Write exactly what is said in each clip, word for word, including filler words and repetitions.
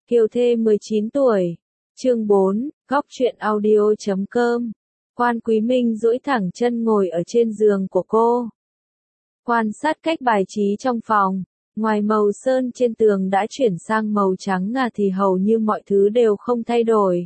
Kiều Thê mười chín tuổi. Chương bốn, góc truyện audio chấm com. Quan Quý Minh duỗi thẳng chân ngồi ở trên giường của cô. Quan sát cách bài trí trong phòng, ngoài màu sơn trên tường đã chuyển sang màu trắng ngà thì hầu như mọi thứ đều không thay đổi.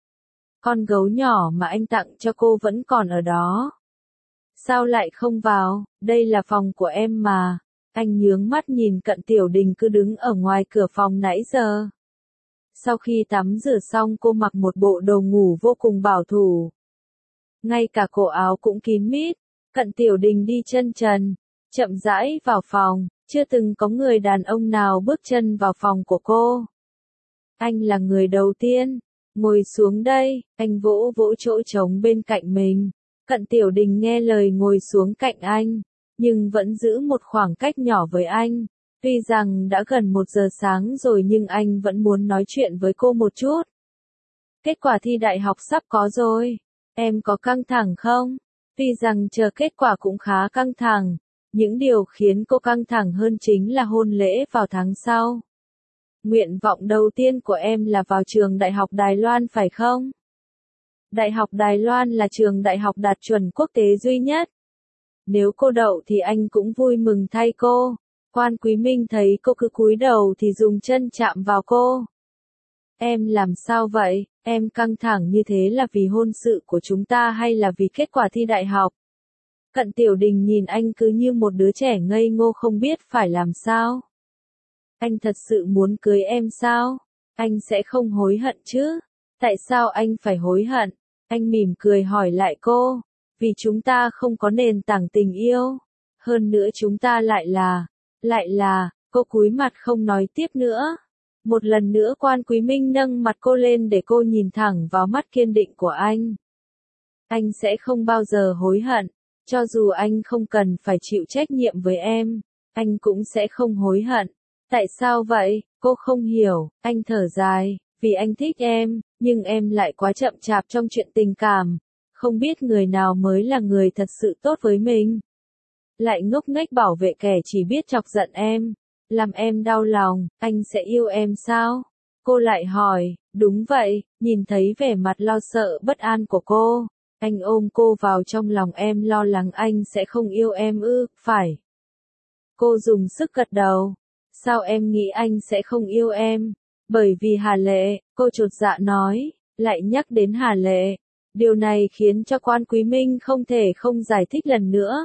Con gấu nhỏ mà anh tặng cho cô vẫn còn ở đó. Sao lại không vào, đây là phòng của em mà. Anh nhướng mắt nhìn Cận Tiểu Đình cứ đứng ở ngoài cửa phòng nãy giờ. Sau khi tắm rửa xong cô mặc một bộ đồ ngủ vô cùng bảo thủ. Ngay cả cổ áo cũng kín mít. Cận Tiểu Đình đi chân trần, chậm rãi vào phòng, chưa từng có người đàn ông nào bước chân vào phòng của cô. Anh là người đầu tiên. Ngồi xuống đây, anh vỗ vỗ chỗ trống bên cạnh mình. Cận Tiểu Đình nghe lời ngồi xuống cạnh anh, nhưng vẫn giữ một khoảng cách nhỏ với anh. Tuy rằng đã gần một giờ sáng rồi nhưng anh vẫn muốn nói chuyện với cô một chút. Kết quả thi đại học sắp có rồi. Em có căng thẳng không? Tuy rằng chờ kết quả cũng khá căng thẳng. Những điều khiến cô căng thẳng hơn chính là hôn lễ vào tháng sau. Nguyện vọng đầu tiên của em là vào trường Đại học Đài Loan phải không? Đại học Đài Loan là trường đại học đạt chuẩn quốc tế duy nhất. Nếu cô đậu thì anh cũng vui mừng thay cô. Quan Quý Minh thấy cô cứ cúi đầu thì dùng chân chạm vào cô. Em làm sao vậy? Em căng thẳng như thế là vì hôn sự của chúng ta hay là vì kết quả thi đại học? Cận Tiểu Đình nhìn anh cứ như một đứa trẻ ngây ngô không biết phải làm sao. Anh thật sự muốn cưới em sao? Anh sẽ không hối hận chứ? Tại sao anh phải hối hận? Anh mỉm cười hỏi lại cô. Vì chúng ta không có nền tảng tình yêu. Hơn nữa chúng ta lại là, lại là, cô cúi mặt không nói tiếp nữa. Một lần nữa Quan Quý Minh nâng mặt cô lên để cô nhìn thẳng vào mắt kiên định của anh. Anh sẽ không bao giờ hối hận. Cho dù anh không cần phải chịu trách nhiệm với em, anh cũng sẽ không hối hận. Tại sao vậy? Cô không hiểu. Anh thở dài. Vì anh thích em, nhưng em lại quá chậm chạp trong chuyện tình cảm. Không biết người nào mới là người thật sự tốt với mình. Lại ngốc nghếch bảo vệ kẻ chỉ biết chọc giận em. Làm em đau lòng, anh sẽ yêu em sao? Cô lại hỏi. Đúng vậy. Nhìn thấy vẻ mặt lo sợ bất an của cô, anh ôm cô vào trong lòng. Em lo lắng anh sẽ không yêu em ư? Phải. Cô dùng sức gật đầu. Sao em nghĩ anh sẽ không yêu em? Bởi vì Hà Lệ, cô chột dạ nói, lại nhắc đến Hà Lệ. Điều này khiến cho Quan Quý Minh không thể không giải thích lần nữa.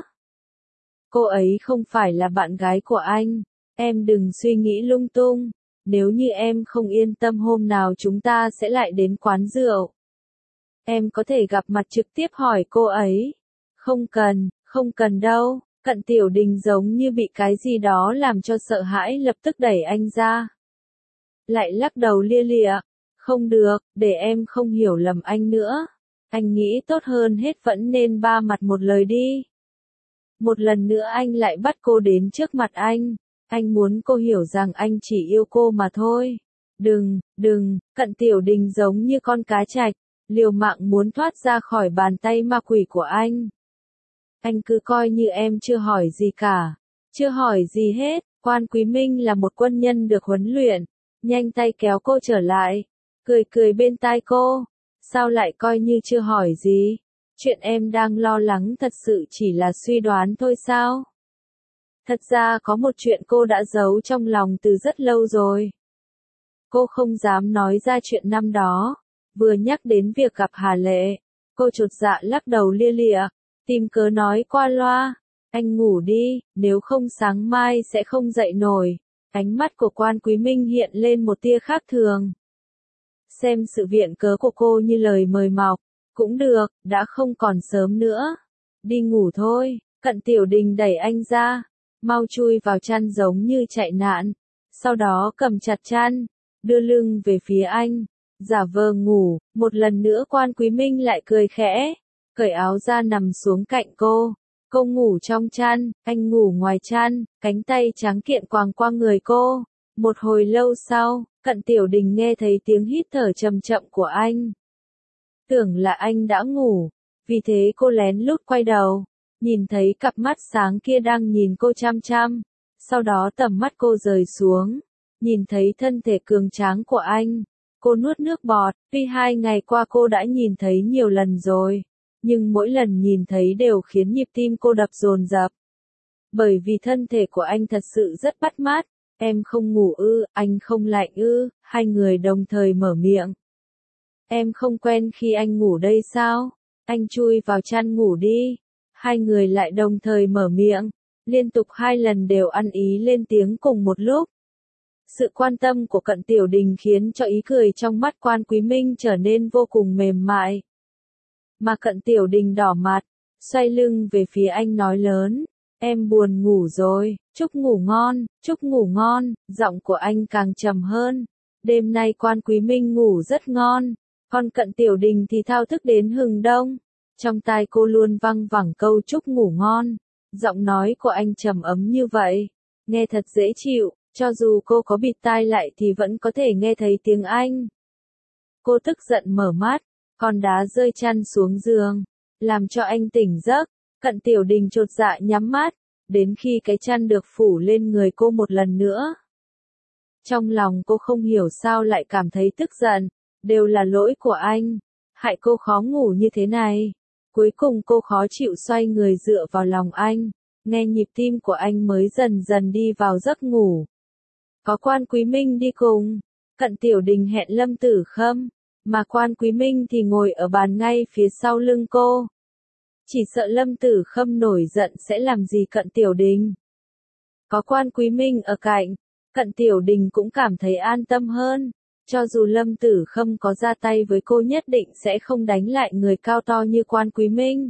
Cô ấy không phải là bạn gái của anh. Em đừng suy nghĩ lung tung. Nếu như em không yên tâm hôm nào chúng ta sẽ lại đến quán rượu. Em có thể gặp mặt trực tiếp hỏi cô ấy. Không cần, không cần đâu. Cận Tiểu Đình giống như bị cái gì đó làm cho sợ hãi lập tức đẩy anh ra. Lại lắc đầu lia lịa. Không được, để em không hiểu lầm anh nữa. Anh nghĩ tốt hơn hết vẫn nên ba mặt một lời đi. Một lần nữa anh lại bắt cô đến trước mặt anh. Anh muốn cô hiểu rằng anh chỉ yêu cô mà thôi. Đừng, đừng, Cận Tiểu Đình giống như con cá trạch, liều mạng muốn thoát ra khỏi bàn tay ma quỷ của anh. Anh cứ coi như em chưa hỏi gì cả. Chưa hỏi gì hết. Quan Quý Minh là một quân nhân được huấn luyện. Nhanh tay kéo cô trở lại. Cười cười bên tai cô. Sao lại coi như chưa hỏi gì? Chuyện em đang lo lắng thật sự chỉ là suy đoán thôi sao? Thật ra có một chuyện cô đã giấu trong lòng từ rất lâu rồi. Cô không dám nói ra chuyện năm đó. Vừa nhắc đến việc gặp Hà Lệ, cô chột dạ lắc đầu lia lịa. Tìm cớ nói qua loa. Anh ngủ đi, nếu không sáng mai sẽ không dậy nổi. Ánh mắt của Quan Quý Minh hiện lên một tia khác thường. Xem sự viện cớ của cô như lời mời mọc. Cũng được, đã không còn sớm nữa. Đi ngủ thôi. Cận Tiểu Đình đẩy anh ra. Mau chui vào chăn giống như chạy nạn. Sau đó cầm chặt chăn, đưa lưng về phía anh. Giả vờ ngủ. Một lần nữa Quan Quý Minh lại cười khẽ. Cởi áo ra nằm xuống cạnh cô. Cô ngủ trong chăn, anh ngủ ngoài chăn, cánh tay trắng kiện quàng qua người cô. Một hồi lâu sau, Cận Tiểu Đình nghe thấy tiếng hít thở chậm chậm của anh. Tưởng là anh đã ngủ, vì thế cô lén lút quay đầu, nhìn thấy cặp mắt sáng kia đang nhìn cô chăm chăm. Sau đó tầm mắt cô rời xuống, Nhìn thấy thân thể cường tráng của anh, cô nuốt nước bọt, tuy hai ngày qua cô đã nhìn thấy nhiều lần rồi, nhưng mỗi lần nhìn thấy đều khiến nhịp tim cô đập dồn dập. Bởi vì thân thể của anh thật sự rất bắt mắt. Em không ngủ ư, anh không lạnh ư, hai người đồng thời mở miệng. Em không quen khi anh ngủ đây sao? Anh chui vào chăn ngủ đi. Hai người lại đồng thời mở miệng, liên tục hai lần đều ăn ý lên tiếng cùng một lúc. Sự quan tâm của Cận Tiểu Đình khiến cho ý cười trong mắt Quan Quý Minh trở nên vô cùng mềm mại. Mà Cận Tiểu Đình đỏ mặt, xoay lưng về phía anh nói lớn, em buồn ngủ rồi, chúc ngủ ngon, chúc ngủ ngon, giọng của anh càng trầm hơn. Đêm nay Quan Quý Minh ngủ rất ngon, còn Cận Tiểu Đình thì thao thức đến hừng đông. Trong tai cô luôn văng vẳng câu chúc ngủ ngon, giọng nói của anh trầm ấm như vậy, nghe thật dễ chịu, cho dù cô có bịt tai lại thì vẫn có thể nghe thấy tiếng anh. Cô tức giận mở mắt, con đá rơi chăn xuống giường, làm cho anh tỉnh giấc. Cận Tiểu Đình chột dạ nhắm mắt, đến khi cái chăn được phủ lên người cô một lần nữa. Trong lòng cô không hiểu sao lại cảm thấy tức giận, đều là lỗi của anh, hại cô khó ngủ như thế này. Cuối cùng cô khó chịu xoay người dựa vào lòng anh, nghe nhịp tim của anh mới dần dần đi vào giấc ngủ. Có Quan Quý Minh đi cùng, Cận Tiểu Đình hẹn Lâm Tử Khâm, mà Quan Quý Minh thì ngồi ở bàn ngay phía sau lưng cô. Chỉ sợ Lâm Tử Khâm nổi giận sẽ làm gì Cận Tiểu Đình. Có Quan Quý Minh ở cạnh, Cận Tiểu Đình cũng cảm thấy an tâm hơn. Cho dù Lâm Tử Khâm có ra tay với cô nhất định sẽ không đánh lại người cao to như Quan Quý Minh.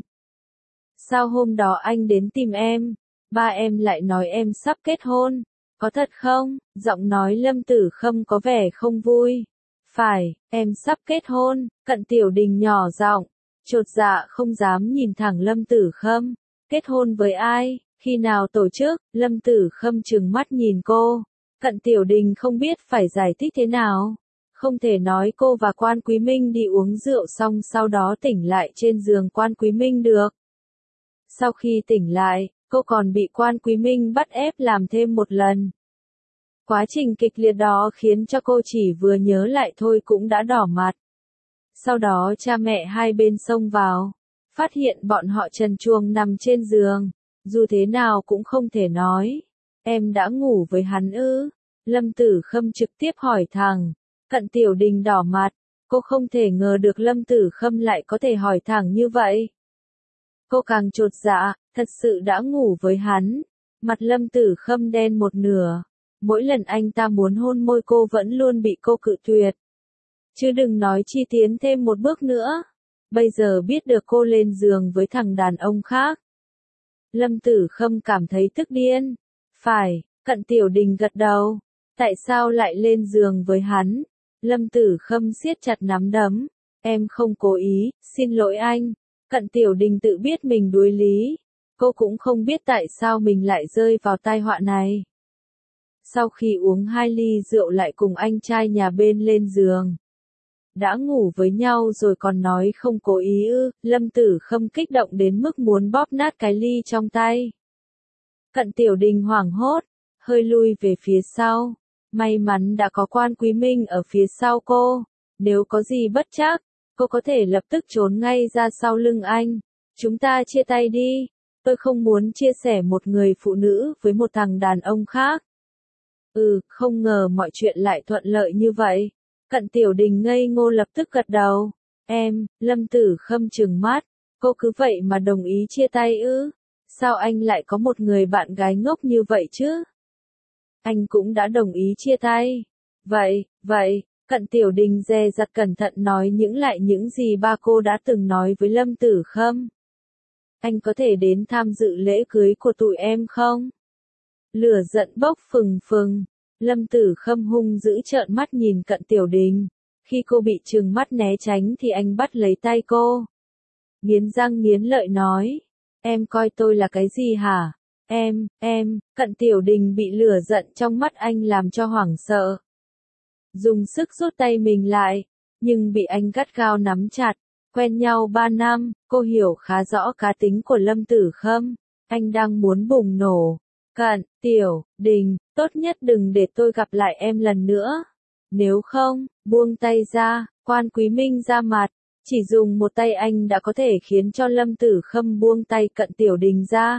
Sao hôm đó anh đến tìm em, ba em lại nói em sắp kết hôn, có thật không? Giọng nói Lâm Tử Khâm có vẻ không vui. Phải, em sắp kết hôn, Cận Tiểu Đình nhỏ giọng, chột dạ không dám nhìn thẳng Lâm Tử Khâm. Kết hôn với ai, khi nào tổ chức? Lâm Tử Khâm trừng mắt nhìn cô. Cận Tiểu Đình không biết phải giải thích thế nào. Không thể nói cô và Quan Quý Minh đi uống rượu xong sau đó tỉnh lại trên giường Quan Quý Minh được. Sau khi tỉnh lại, cô còn bị Quan Quý Minh bắt ép làm thêm một lần. Quá trình kịch liệt đó khiến cho cô chỉ vừa nhớ lại thôi cũng đã đỏ mặt. Sau đó cha mẹ hai bên xông vào, phát hiện bọn họ trần truồng nằm trên giường, dù thế nào cũng không thể nói. Em đã ngủ với hắn ư? Lâm Tử Khâm trực tiếp hỏi thẳng. Cận Tiểu Đình đỏ mặt, cô không thể ngờ được Lâm Tử Khâm lại có thể hỏi thẳng như vậy. Cô càng chột dạ, thật sự đã ngủ với hắn. Mặt Lâm Tử Khâm đen một nửa. Mỗi lần anh ta muốn hôn môi cô vẫn luôn bị cô cự tuyệt. Chứ đừng nói chi tiến thêm một bước nữa. Bây giờ biết được cô lên giường với thằng đàn ông khác. Lâm Tử Khâm cảm thấy tức điên. Phải, Cận Tiểu Đình gật đầu. Tại sao lại lên giường với hắn? Lâm Tử Khâm siết chặt nắm đấm. Em không cố ý, xin lỗi anh. Cận Tiểu Đình tự biết mình đuối lý. Cô cũng không biết tại sao mình lại rơi vào tai họa này. Sau khi uống hai ly rượu lại cùng anh trai nhà bên lên giường. Đã ngủ với nhau rồi còn nói không cố ý ư? Lâm Tử Khâm kích động đến mức muốn bóp nát cái ly trong tay. Cận Tiểu Đình hoảng hốt, hơi lui về phía sau. May mắn đã có Quan Quý Minh ở phía sau cô. Nếu có gì bất trắc, cô có thể lập tức trốn ngay ra sau lưng anh. Chúng ta chia tay đi. Tôi không muốn chia sẻ một người phụ nữ với một thằng đàn ông khác. Ừ, không ngờ mọi chuyện lại thuận lợi như vậy. Cận Tiểu Đình ngây ngô lập tức gật đầu. Em, Lâm Tử Khâm trừng mắt. Cô cứ vậy mà đồng ý chia tay ư? Sao anh lại có một người bạn gái ngốc như vậy chứ? Anh cũng đã đồng ý chia tay. Vậy, vậy, Cận Tiểu Đình dè dặt cẩn thận nói những lại những gì ba cô đã từng nói với Lâm Tử Khâm. Anh có thể đến tham dự lễ cưới của tụi em không? Lửa giận bốc phừng phừng. Lâm Tử Khâm hung dữ trợn mắt nhìn Cận Tiểu Đình. Khi cô bị trừng mắt né tránh thì anh bắt lấy tay cô. Nghiến răng nghiến lợi nói. Em coi tôi là cái gì hả? Em, em, Cận Tiểu Đình bị lửa giận trong mắt anh làm cho hoảng sợ. Dùng sức rút tay mình lại, nhưng bị anh gắt gao nắm chặt. Quen nhau ba năm, cô hiểu khá rõ cá tính của Lâm Tử Khâm. Anh đang muốn bùng nổ. Cận Tiểu Đình, Tốt nhất đừng để tôi gặp lại em lần nữa. Nếu không, buông tay ra, Quan Quý Minh ra mặt. Chỉ dùng một tay anh đã có thể khiến cho Lâm Tử Khâm buông tay Cận Tiểu Đình ra.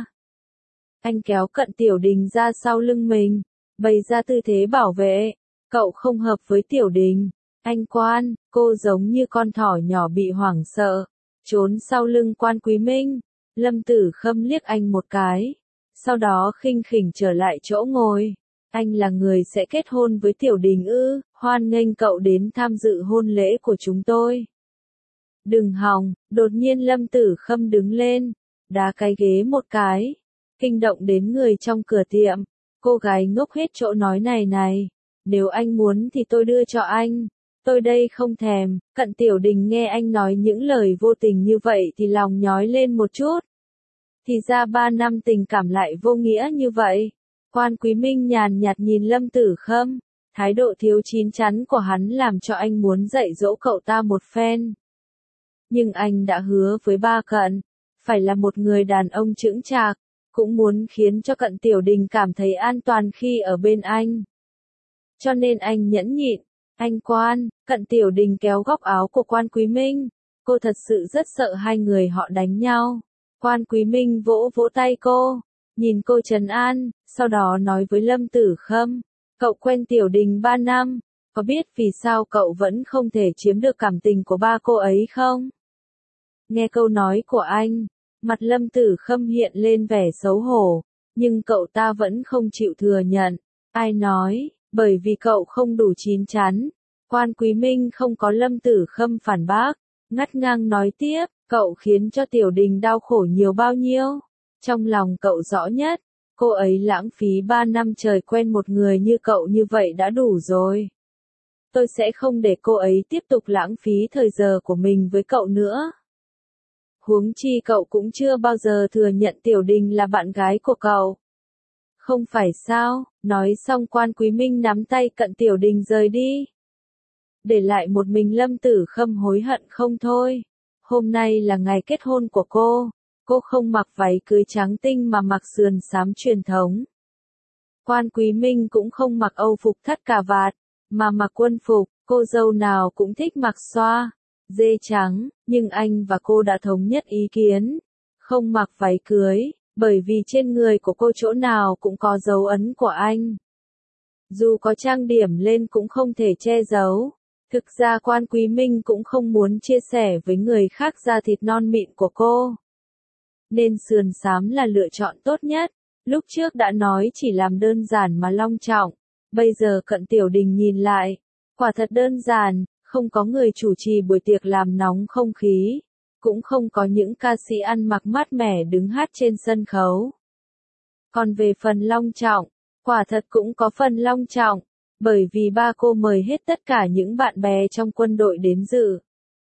Anh kéo Cận Tiểu Đình ra sau lưng mình, bày ra tư thế bảo vệ. Cậu không hợp với Tiểu Đình. Anh Quan, cô giống như con thỏ nhỏ bị hoảng sợ, trốn sau lưng Quan Quý Minh. Lâm Tử Khâm liếc anh một cái, sau đó khinh khỉnh trở lại chỗ ngồi. Anh là người sẽ kết hôn với Tiểu Đình ư? Hoan nghênh cậu đến tham dự hôn lễ của chúng tôi. Đừng hòng, đột nhiên Lâm Tử Khâm đứng lên, đá cái ghế một cái, kinh động đến người trong cửa tiệm. Cô gái ngốc hết chỗ nói này này, nếu anh muốn thì tôi đưa cho anh. Tôi đây không thèm. Cận Tiểu Đình nghe anh nói những lời vô tình như vậy thì lòng nhói lên một chút. Thì ra ba năm tình cảm lại vô nghĩa như vậy. Quan Quý Minh nhàn nhạt nhìn Lâm Tử Khâm, thái độ thiếu chín chắn của hắn làm cho anh muốn dạy dỗ cậu ta một phen. Nhưng anh đã hứa với ba Cận, phải là một người đàn ông chững chạc, cũng muốn khiến cho Cận Tiểu Đình cảm thấy an toàn khi ở bên anh. Cho nên anh nhẫn nhịn. Anh Quan, Cận Tiểu Đình kéo góc áo của Quan Quý Minh. Cô thật sự rất sợ hai người họ đánh nhau. Quan Quý Minh vỗ vỗ tay cô, nhìn cô trấn an, sau đó nói với Lâm Tử Khâm, cậu quen Tiểu Đình ba năm, có biết vì sao cậu vẫn không thể chiếm được cảm tình của ba cô ấy không? Nghe câu nói của anh, mặt Lâm Tử Khâm hiện lên vẻ xấu hổ, nhưng cậu ta vẫn không chịu thừa nhận. Ai nói, bởi vì cậu không đủ chín chắn. Quan Quý Minh không có Lâm Tử Khâm phản bác, ngắt ngang nói tiếp, cậu khiến cho Tiểu Đình đau khổ nhiều bao nhiêu. Trong lòng cậu rõ nhất, cô ấy lãng phí ba năm trời quen một người như cậu như vậy đã đủ rồi. Tôi sẽ không để cô ấy tiếp tục lãng phí thời giờ của mình với cậu nữa. Huống chi cậu cũng chưa bao giờ thừa nhận Tiểu Đình là bạn gái của cậu. Không phải sao? Nói xong Quan Quý Minh nắm tay Cận Tiểu Đình rời đi. Để lại một mình Lâm Tử Khâm hối hận không thôi. Hôm nay là ngày kết hôn của cô. Cô không mặc váy cưới trắng tinh mà mặc sườn xám truyền thống. Quan Quý Minh cũng không mặc âu phục thắt cà vạt, mà mặc quân phục. Cô dâu nào cũng thích mặc xoa, dê trắng, nhưng anh và cô đã thống nhất ý kiến. Không mặc váy cưới, bởi vì trên người của cô chỗ nào cũng có dấu ấn của anh. Dù có trang điểm lên cũng không thể che giấu. Thực ra Quan Quý Minh cũng không muốn chia sẻ với người khác da thịt non mịn của cô. Nên sườn xám là lựa chọn tốt nhất. Lúc trước đã nói chỉ làm đơn giản mà long trọng. Bây giờ Cận Tiểu Đình nhìn lại. Quả thật đơn giản, không có người chủ trì buổi tiệc làm nóng không khí. Cũng không có những ca sĩ ăn mặc mát mẻ đứng hát trên sân khấu. Còn về phần long trọng, quả thật cũng có phần long trọng. Bởi vì ba cô mời hết tất cả những bạn bè trong quân đội đến dự.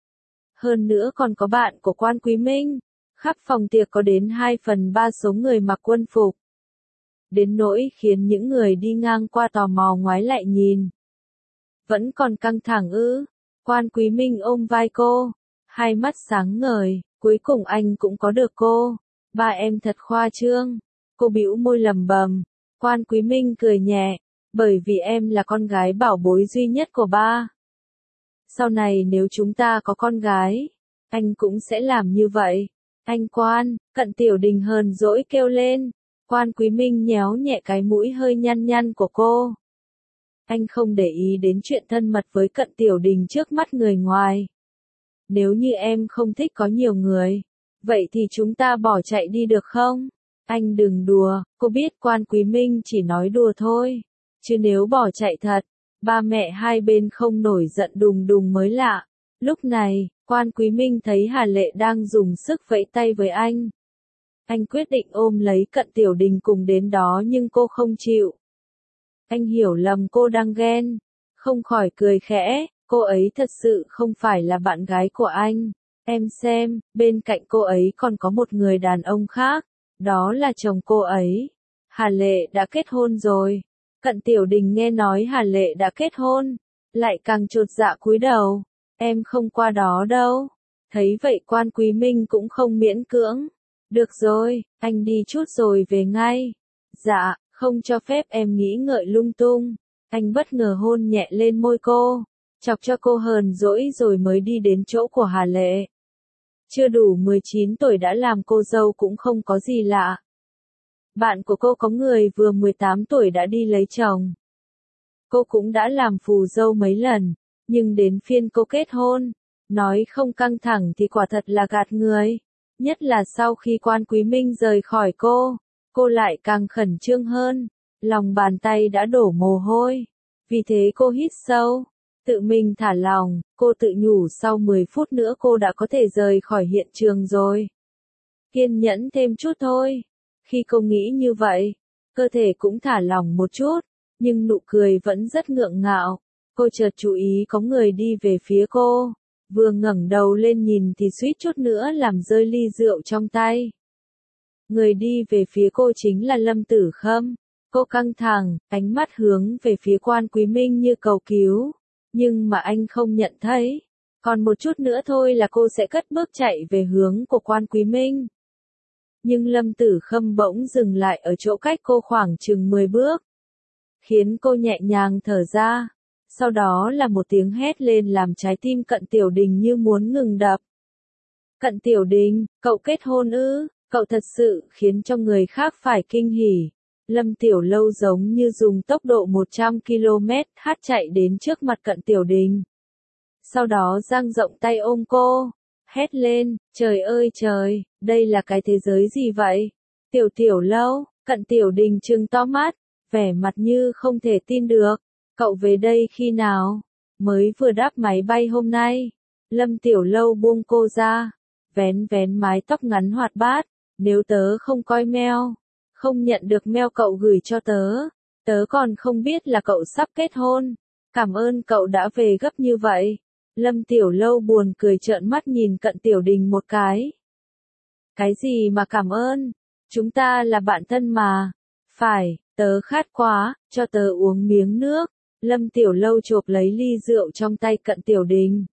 Hơn nữa còn có bạn của Quan Quý Minh. Khắp phòng tiệc có đến hai phần ba số người mặc quân phục. Đến nỗi khiến những người đi ngang qua tò mò ngoái lại nhìn. Vẫn còn căng thẳng ư? Quan Quý Minh ôm vai cô, hai mắt sáng ngời, cuối cùng anh cũng có được cô. Ba em thật khoa trương. Cô bĩu môi lẩm bẩm. Quan Quý Minh cười nhẹ, bởi vì em là con gái bảo bối duy nhất của ba. Sau này nếu chúng ta có con gái, anh cũng sẽ làm như vậy. Anh Quan, Cận Tiểu Đình hờn dỗi kêu lên. Quan Quý Minh nhéo nhẹ cái mũi hơi nhăn nhăn của cô. Anh không để ý đến chuyện thân mật với Cận Tiểu Đình trước mắt người ngoài. Nếu như em không thích có nhiều người, vậy thì chúng ta bỏ chạy đi được không? Anh đừng đùa, cô biết Quan Quý Minh chỉ nói đùa thôi. Chứ nếu bỏ chạy thật, ba mẹ hai bên không nổi giận đùng đùng mới lạ. Lúc này, Quan Quý Minh thấy Hà Lệ đang dùng sức vẫy tay với anh. Anh quyết định ôm lấy Cận Tiểu Đình cùng đến đó nhưng cô không chịu. Anh hiểu lầm cô đang ghen, không khỏi cười khẽ, cô ấy thật sự không phải là bạn gái của anh. Em xem, bên cạnh cô ấy còn có một người đàn ông khác, đó là chồng cô ấy. Hà Lệ đã kết hôn rồi. Cận Tiểu Đình nghe nói Hà Lệ đã kết hôn, lại càng chột dạ cúi đầu. Em không qua đó đâu. Thấy vậy Quan Quý Minh cũng không miễn cưỡng. Được rồi, anh đi chút rồi về ngay. Dạ, Không cho phép em nghĩ ngợi lung tung. Anh bất ngờ hôn nhẹ lên môi cô, chọc cho cô hờn dỗi rồi mới đi đến chỗ của Hà Lệ. Chưa đủ mười chín tuổi đã làm cô dâu cũng không có gì lạ. Bạn của cô có người vừa mười tám tuổi đã đi lấy chồng. Cô cũng đã làm phù dâu mấy lần, nhưng đến phiên cô kết hôn, nói không căng thẳng thì quả thật là gạt người. Nhất là sau khi Quan Quý Minh rời khỏi cô, cô lại càng khẩn trương hơn, lòng bàn tay đã đổ mồ hôi. Vì thế cô hít sâu, tự mình thả lòng, cô tự nhủ sau mười phút nữa cô đã có thể rời khỏi hiện trường rồi. Kiên nhẫn thêm chút thôi. Khi cô nghĩ như vậy, cơ thể cũng thả lỏng một chút, nhưng nụ cười vẫn rất ngượng ngạo. Cô chợt chú ý có người đi về phía cô, vừa ngẩng đầu lên nhìn thì suýt chút nữa làm rơi ly rượu trong tay. Người đi về phía cô chính là Lâm Tử Khâm. Cô căng thẳng, ánh mắt hướng về phía Quan Quý Minh như cầu cứu, nhưng mà anh không nhận thấy. Còn một chút nữa thôi là cô sẽ cất bước chạy về hướng của Quan Quý Minh. Nhưng Lâm Tử Khâm bỗng dừng lại ở chỗ cách cô khoảng chừng mười bước, khiến cô nhẹ nhàng thở ra. Sau đó là một tiếng hét lên làm trái tim Cận Tiểu Đình như muốn ngừng đập. Cận Tiểu Đình, cậu kết hôn ư? Cậu thật sự khiến cho người khác phải kinh hỉ. Lâm Tiểu Lâu giống như dùng tốc độ một trăm ki lô mét hát chạy đến trước mặt Cận Tiểu Đình. Sau đó dang rộng tay ôm cô, hét lên, trời ơi trời, đây là cái thế giới gì vậy? Tiểu Tiểu Lâu, Cận Tiểu Đình trừng to mắt, vẻ mặt như không thể tin được. Cậu về đây khi nào? Mới vừa đáp máy bay hôm nay. Lâm Tiểu Lâu buông cô ra, vén vén mái tóc ngắn hoạt bát. Nếu tớ không coi mail, không nhận được mail cậu gửi cho tớ, tớ còn không biết là cậu sắp kết hôn. Cảm ơn cậu đã về gấp như vậy. Lâm Tiểu Lâu buồn cười trợn mắt nhìn Cận Tiểu Đình một cái. Cái gì mà cảm ơn? Chúng ta là bạn thân mà. Phải, tớ khát quá, cho tớ uống miếng nước. Lâm Tiểu Lâu chộp lấy ly rượu trong tay Cận Tiểu Đình.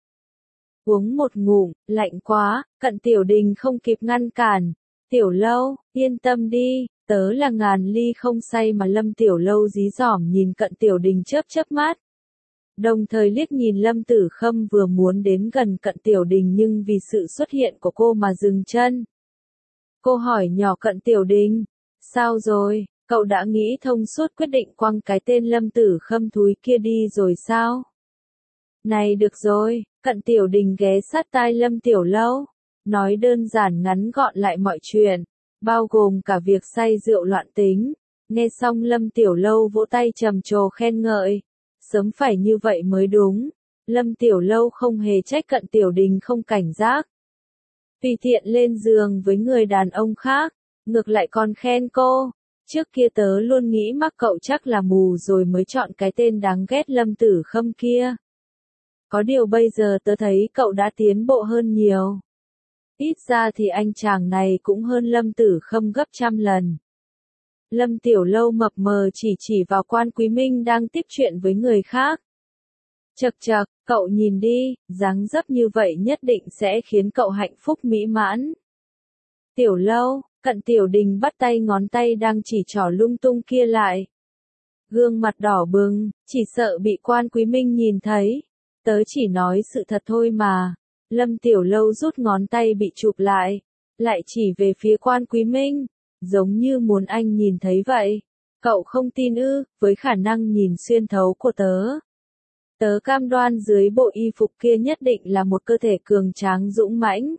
Uống một ngụm, lạnh quá, Cận Tiểu Đình không kịp ngăn cản. Tiểu Lâu, yên tâm đi, tớ là ngàn ly không say mà. Lâm Tiểu Lâu dí dỏm nhìn Cận Tiểu Đình chớp chớp mắt. Đồng thời liếc nhìn Lâm Tử Khâm vừa muốn đến gần Cận Tiểu Đình nhưng vì sự xuất hiện của cô mà dừng chân. Cô hỏi nhỏ Cận Tiểu Đình, sao rồi, cậu đã nghĩ thông suốt quyết định quăng cái tên Lâm Tử Khâm thúi kia đi rồi sao? Này được rồi, Cận Tiểu Đình ghé sát tai Lâm Tiểu Lâu, nói đơn giản ngắn gọn lại mọi chuyện, bao gồm cả việc say rượu loạn tính. Nghe xong Lâm Tiểu Lâu vỗ tay trầm trồ khen ngợi. Sớm phải như vậy mới đúng. Lâm Tiểu Lâu không hề trách Cận Tiểu Đình không cảnh giác. Tùy tiện lên giường với người đàn ông khác, ngược lại còn khen cô. Trước kia tớ luôn nghĩ mắc cậu chắc là mù rồi mới chọn cái tên đáng ghét Lâm Tử Khâm kia. Có điều bây giờ tớ thấy cậu đã tiến bộ hơn nhiều. Ít ra thì anh chàng này cũng hơn Lâm Tử Khâm gấp trăm lần. Lâm Tiểu Lâu mập mờ chỉ chỉ vào Quan Quý Minh đang tiếp chuyện với người khác. Chậc chậc, cậu nhìn đi, dáng dấp như vậy nhất định sẽ khiến cậu hạnh phúc mỹ mãn. Tiểu Lâu, Cận Tiểu Đình bắt tay ngón tay đang chỉ trỏ lung tung kia lại. Gương mặt đỏ bừng, chỉ sợ bị Quan Quý Minh nhìn thấy. Tớ chỉ nói sự thật thôi mà. Lâm Tiểu Lâu rút ngón tay bị chụp lại, lại chỉ về phía Quan Quý Minh, giống như muốn anh nhìn thấy vậy. Cậu không tin ư? Với khả năng nhìn xuyên thấu của tớ, tớ cam đoan dưới bộ y phục kia nhất định là một cơ thể cường tráng dũng mãnh.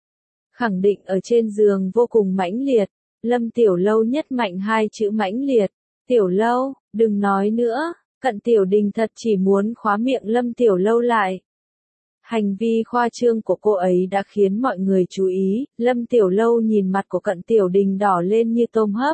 Khẳng định ở trên giường vô cùng mãnh liệt. Lâm Tiểu Lâu nhất mạnh hai chữ mãnh liệt. Tiểu Lâu, đừng nói nữa. Cận Tiểu Đình thật chỉ muốn khóa miệng Lâm Tiểu Lâu lại. Hành vi khoa trương của cô ấy đã khiến mọi người chú ý. Lâm Tiểu Lâu nhìn mặt của Cận Tiểu Đình đỏ lên như tôm hấp.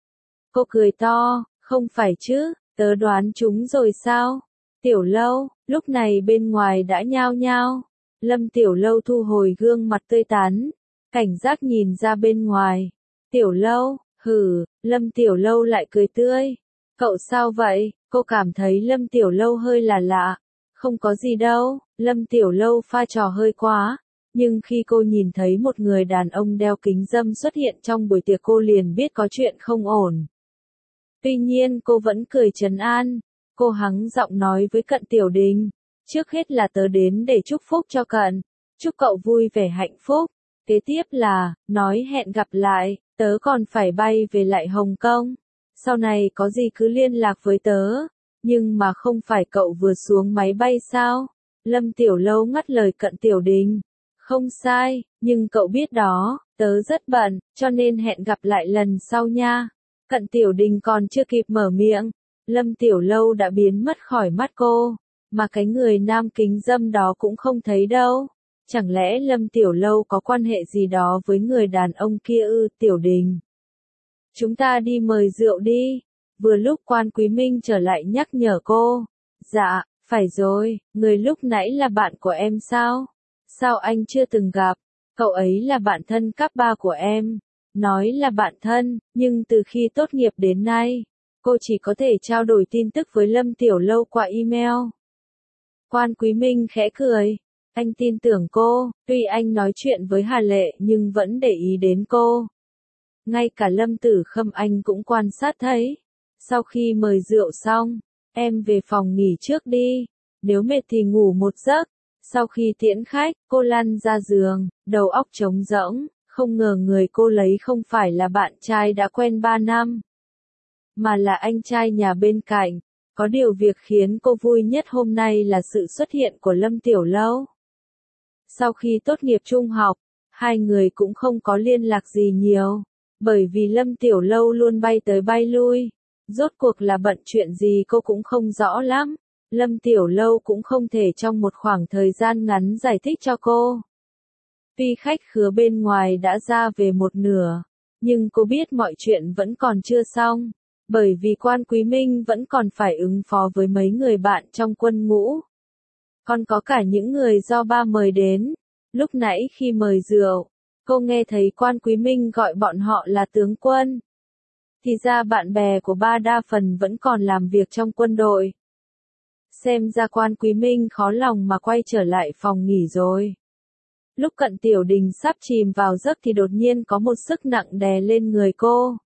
Cô cười to, không phải chứ, tớ đoán chúng rồi sao? Tiểu Lâu, lúc này bên ngoài đã nhao nhao. Lâm Tiểu Lâu thu hồi gương mặt tươi tắn, cảnh giác nhìn ra bên ngoài. Tiểu Lâu, hừ, Lâm Tiểu Lâu lại cười tươi. Cậu sao vậy? Cô cảm thấy Lâm Tiểu Lâu hơi là lạ. Không có gì đâu, Lâm Tiểu Lâu pha trò hơi quá. Nhưng khi cô nhìn thấy một người đàn ông đeo kính râm xuất hiện trong buổi tiệc cô liền biết có chuyện không ổn. Tuy nhiên cô vẫn cười trấn an. Cô hắng giọng nói với Cận Tiểu Đình. Trước hết là tớ đến để chúc phúc cho Cận. Chúc cậu vui vẻ hạnh phúc. Kế tiếp là, nói hẹn gặp lại, tớ còn phải bay về lại Hồng Kông. Sau này có gì cứ liên lạc với tớ. Nhưng mà không phải cậu vừa xuống máy bay sao? Lâm Tiểu Lâu ngắt lời Cận Tiểu Đình. Không sai, nhưng cậu biết đó, tớ rất bận, cho nên hẹn gặp lại lần sau nha. Cận Tiểu Đình còn chưa kịp mở miệng, Lâm Tiểu Lâu đã biến mất khỏi mắt cô, mà cái người nam kính dâm đó cũng không thấy đâu. Chẳng lẽ Lâm Tiểu Lâu có quan hệ gì đó với người đàn ông kia ư? Tiểu Đình, chúng ta đi mời rượu đi. Vừa lúc Quan Quý Minh trở lại nhắc nhở cô. Dạ, phải rồi, người lúc nãy là bạn của em sao? Sao anh chưa từng gặp? Cậu ấy là bạn thân cấp ba của em. Nói là bạn thân, nhưng từ khi tốt nghiệp đến nay, cô chỉ có thể trao đổi tin tức với Lâm Tiểu Lâu qua email. Quan Quý Minh khẽ cười. Anh tin tưởng cô, tuy anh nói chuyện với Hà Lệ nhưng vẫn để ý đến cô. Ngay cả Lâm Tử Khâm anh cũng quan sát thấy. Sau khi mời rượu xong, em về phòng nghỉ trước đi. Nếu mệt thì ngủ một giấc. Sau khi tiễn khách, cô lăn ra giường, đầu óc trống rỗng, không ngờ người cô lấy không phải là bạn trai đã quen ba năm, mà là anh trai nhà bên cạnh. Có điều việc khiến cô vui nhất hôm nay là sự xuất hiện của Lâm Tiểu Lâu. Sau khi tốt nghiệp trung học, hai người cũng không có liên lạc gì nhiều, bởi vì Lâm Tiểu Lâu luôn bay tới bay lui. Rốt cuộc là bận chuyện gì cô cũng không rõ lắm. Lâm Tiểu Lâu cũng không thể trong một khoảng thời gian ngắn giải thích cho cô. Tuy khách khứa bên ngoài đã ra về một nửa, nhưng cô biết mọi chuyện vẫn còn chưa xong, bởi vì Quan Quý Minh vẫn còn phải ứng phó với mấy người bạn trong quân ngũ. Còn có cả những người do ba mời đến. Lúc nãy khi mời rượu, cô nghe thấy Quan Quý Minh gọi bọn họ là tướng quân. Thì ra bạn bè của ba đa phần vẫn còn làm việc trong quân đội. Xem ra Quan Quý Minh khó lòng mà quay trở lại phòng nghỉ rồi. Lúc Cận Tiểu Đình sắp chìm vào giấc thì đột nhiên có một sức nặng đè lên người cô.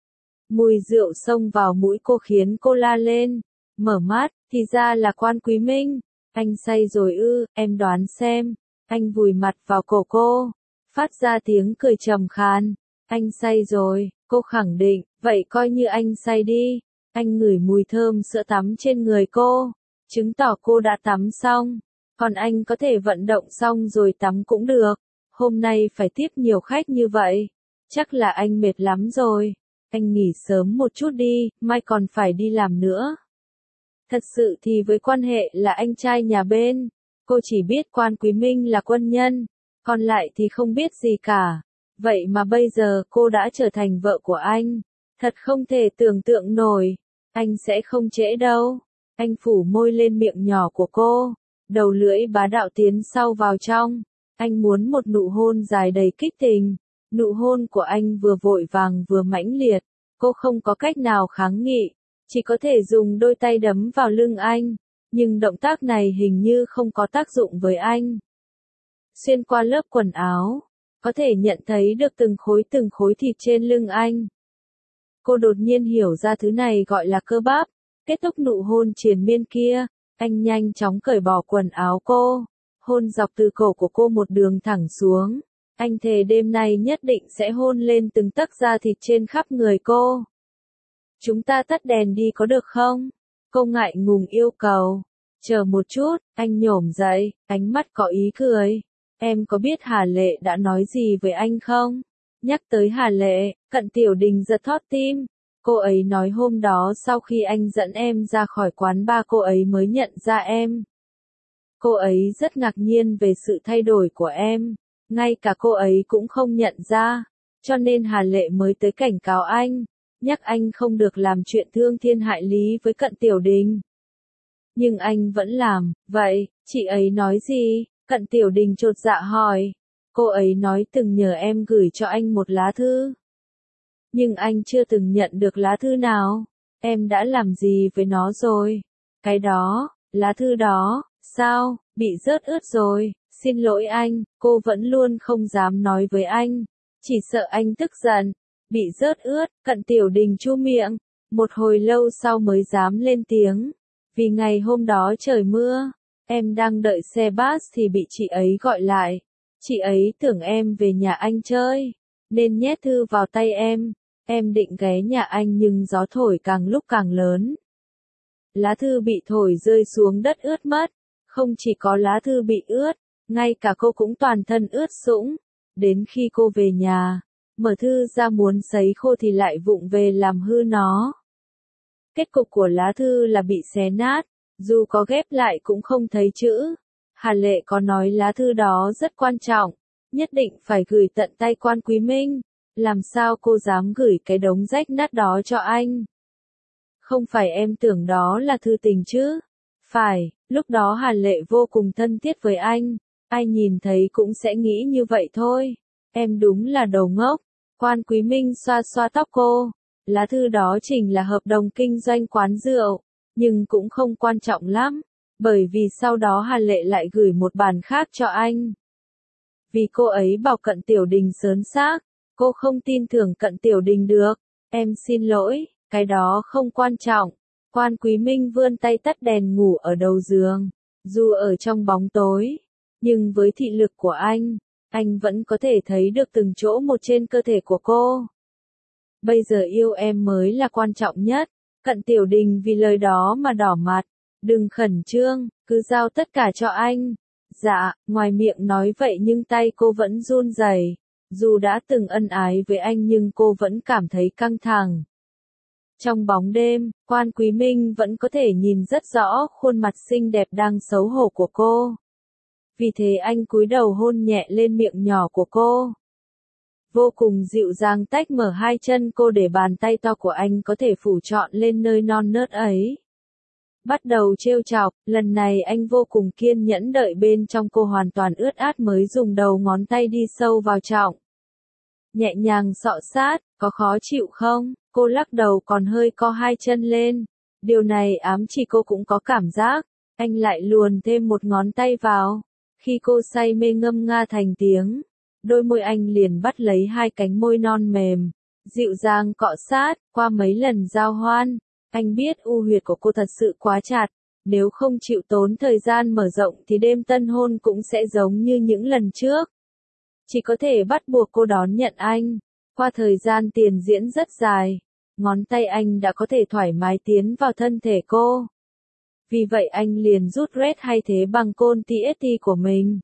Mùi rượu xông vào mũi cô khiến cô la lên. Mở mắt, thì ra là Quan Quý Minh. Anh say rồi ư? Em đoán xem. Anh vùi mặt vào cổ cô, phát ra tiếng cười trầm khàn. Anh say rồi, cô khẳng định. Vậy coi như anh say đi. Anh ngửi mùi thơm sữa tắm trên người cô, chứng tỏ cô đã tắm xong. Còn anh có thể vận động xong rồi tắm cũng được. Hôm nay phải tiếp nhiều khách như vậy, chắc là anh mệt lắm rồi. Anh nghỉ sớm một chút đi, mai còn phải đi làm nữa. Thật sự thì với quan hệ là anh trai nhà bên, cô chỉ biết Quan Quý Minh là quân nhân, còn lại thì không biết gì cả. Vậy mà bây giờ cô đã trở thành vợ của anh. Thật không thể tưởng tượng nổi. Anh sẽ không trễ đâu. Anh phủ môi lên miệng nhỏ của cô, đầu lưỡi bá đạo tiến sâu vào trong. Anh muốn một nụ hôn dài đầy kích tình. Nụ hôn của anh vừa vội vàng vừa mãnh liệt. Cô không có cách nào kháng nghị, chỉ có thể dùng đôi tay đấm vào lưng anh. Nhưng động tác này hình như không có tác dụng với anh. Xuyên qua lớp quần áo, có thể nhận thấy được từng khối từng khối thịt trên lưng anh. Cô đột nhiên hiểu ra thứ này gọi là cơ bắp. Kết thúc nụ hôn triền miên kia, anh nhanh chóng cởi bỏ quần áo cô, hôn dọc từ cổ của cô một đường thẳng xuống. Anh thề đêm nay nhất định sẽ hôn lên từng tấc da thịt trên khắp người cô. Chúng ta tắt đèn đi có được không? Cô ngại ngùng yêu cầu. Chờ một chút, anh nhổm dậy, ánh mắt có ý cười. Em có biết Hà Lệ đã nói gì với anh không? Nhắc tới Hà Lệ, Cận Tiểu Đình giật thót tim. Cô ấy nói hôm đó sau khi anh dẫn em ra khỏi quán bar cô ấy mới nhận ra em. Cô ấy rất ngạc nhiên về sự thay đổi của em. Ngay cả cô ấy cũng không nhận ra. Cho nên Hà Lệ mới tới cảnh cáo anh, nhắc anh không được làm chuyện thương thiên hại lý với Cận Tiểu Đình. Nhưng anh vẫn làm. Vậy, chị ấy nói gì? Cận Tiểu Đình chột dạ hỏi. Cô ấy nói từng nhờ em gửi cho anh một lá thư. Nhưng anh chưa từng nhận được lá thư nào. Em đã làm gì với nó rồi? Cái đó, lá thư đó, sao, bị rớt ướt rồi. Xin lỗi anh, cô vẫn luôn không dám nói với anh. Chỉ sợ anh tức giận. Bị rớt ướt, Cận Tiểu Đình chu miệng. Một hồi lâu sau mới dám lên tiếng. Vì ngày hôm đó trời mưa, em đang đợi xe bus thì bị chị ấy gọi lại. Chị ấy tưởng em về nhà anh chơi, nên nhét thư vào tay em. Em định ghé nhà anh nhưng gió thổi càng lúc càng lớn. Lá thư bị thổi rơi xuống đất ướt mất. Không chỉ có lá thư bị ướt, ngay cả cô cũng toàn thân ướt sũng. Đến khi cô về nhà, mở thư ra muốn sấy khô thì lại vụng về làm hư nó. Kết cục của lá thư là bị xé nát, dù có ghép lại cũng không thấy chữ. Hà Lệ có nói lá thư đó rất quan trọng, nhất định phải gửi tận tay Quan Quý Minh. Làm sao cô dám gửi cái đống rách nát đó cho anh? Không phải em tưởng đó là thư tình chứ? Phải, lúc đó Hà Lệ vô cùng thân thiết với anh. Ai nhìn thấy cũng sẽ nghĩ như vậy thôi. Em đúng là đầu ngốc. Quan Quý Minh xoa xoa tóc cô. Lá thư đó chỉnh là hợp đồng kinh doanh quán rượu, nhưng cũng không quan trọng lắm, bởi vì sau đó Hà Lệ lại gửi một bản khác cho anh. Vì cô ấy bảo Cận Tiểu Đình sớn xác, cô không tin tưởng Cận Tiểu Đình được. Em xin lỗi, cái đó không quan trọng. Quan Quý Minh vươn tay tắt đèn ngủ ở đầu giường, dù ở trong bóng tối, nhưng với thị lực của anh, anh vẫn có thể thấy được từng chỗ một trên cơ thể của cô. Bây giờ yêu em mới là quan trọng nhất. Cận Tiểu Đình vì lời đó mà đỏ mặt. Đừng khẩn trương, cứ giao tất cả cho anh. Dạ, ngoài miệng nói vậy nhưng tay cô vẫn run rẩy. Dù đã từng ân ái với anh nhưng cô vẫn cảm thấy căng thẳng. Trong bóng đêm, Quan Quý Minh vẫn có thể nhìn rất rõ khuôn mặt xinh đẹp đang xấu hổ của cô. Vì thế anh cúi đầu hôn nhẹ lên miệng nhỏ của cô. Vô cùng dịu dàng tách mở hai chân cô để bàn tay to của anh có thể phủ trọn lên nơi non nớt ấy. Bắt đầu trêu chọc, lần này anh vô cùng kiên nhẫn đợi bên trong cô hoàn toàn ướt át mới dùng đầu ngón tay đi sâu vào trọng. Nhẹ nhàng cọ sát, có khó chịu không? Cô lắc đầu còn hơi co hai chân lên. Điều này ám chỉ cô cũng có cảm giác. Anh lại luồn thêm một ngón tay vào. Khi cô say mê ngâm nga thành tiếng, đôi môi anh liền bắt lấy hai cánh môi non mềm, dịu dàng cọ sát. Qua mấy lần giao hoan, anh biết u huyệt của cô thật sự quá chặt. Nếu không chịu tốn thời gian mở rộng thì đêm tân hôn cũng sẽ giống như những lần trước. Chỉ có thể bắt buộc cô đón nhận anh. Qua thời gian tiền diễn rất dài, ngón tay anh đã có thể thoải mái tiến vào thân thể cô. Vì vậy anh liền rút Red hay thế bằng côn tê ét tê của mình.